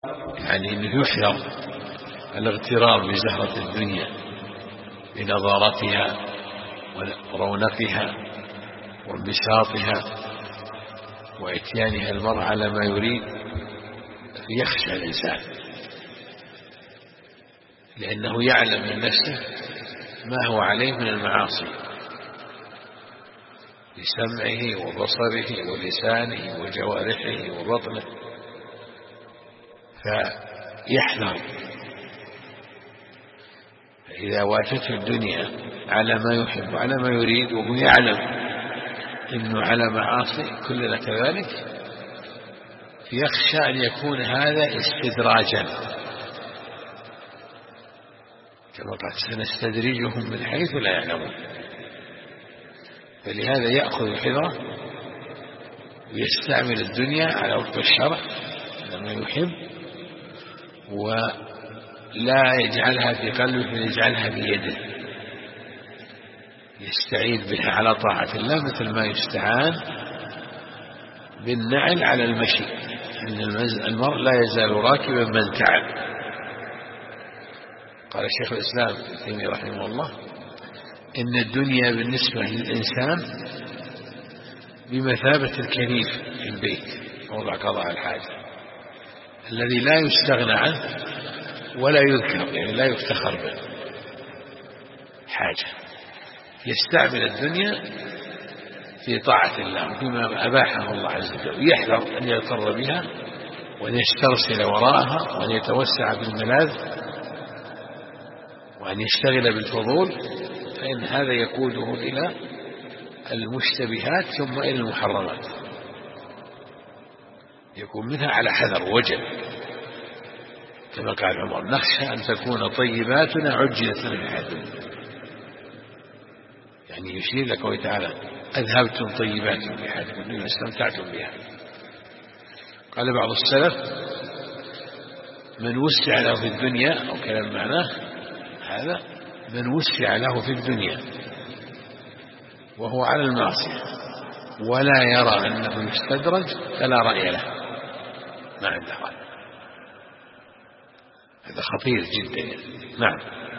يعني أنه يحذر الاغترار بزهرة الدنيا بنظارتها ورونقها وانبساطها وإتيانها المرء على ما يريد، يخشى الإنسان لأنه يعلم من نفسه ما هو عليه من المعاصي بسمعه وبصره ولسانه وجوارحه وبطنه، فيحذر. فإذا واتته الدنيا على ما يحب وعلى ما يريد وهو يعلم إنه على معاصي كلنا كذلك، يخشى أن يكون هذا استدراجا، كما قال سنستدرجهم من حيث لا يعلمون. فلهذا يأخذ حذره ويستعمل الدنيا على وفق الشرع لما يحب، ولا يجعلها في قلبه فيجعلها بيده، يستعين بها على طاعة الله مثل ما يستعان بالنعل على المشي، إن المرء لا يزال راكبا من تعب. قال الشيخ الإسلام ابن تيمية رحمه الله إن الدنيا بالنسبة للإنسان بمثابة الكنيف في البيت موضع قضاء الحاجة الذي لا يستغنى عنه ولا يذكر، يعني لا يفتخر به حاجة. يستعمل الدنيا في طاعة الله فيما أباحه الله عز وجل، ويحذر أن يضطر بها وأن يسترسل وراءها وأن يتوسع بالملاذ وأن يشتغل بالفضول، فإن هذا يقوده إلى المشتبهات ثم إلى المحرمات، يكون منها على حذر وجل. كما قال عمر نخشى أن تكون طيباتنا عجلت من حياتنا، يعني يشير لقوله تعالى أذهبتم طيباتكم في حياتكم الدنيا استمتعتم بها. قال بعض السلف من وسع له في الدنيا، أو كلام معناه هذا، من وسع له في الدنيا وهو على المعصية ولا يرى أنه يستدرج فلا رأي له، ما عنده رأي. هذا خطير جدا. نعم.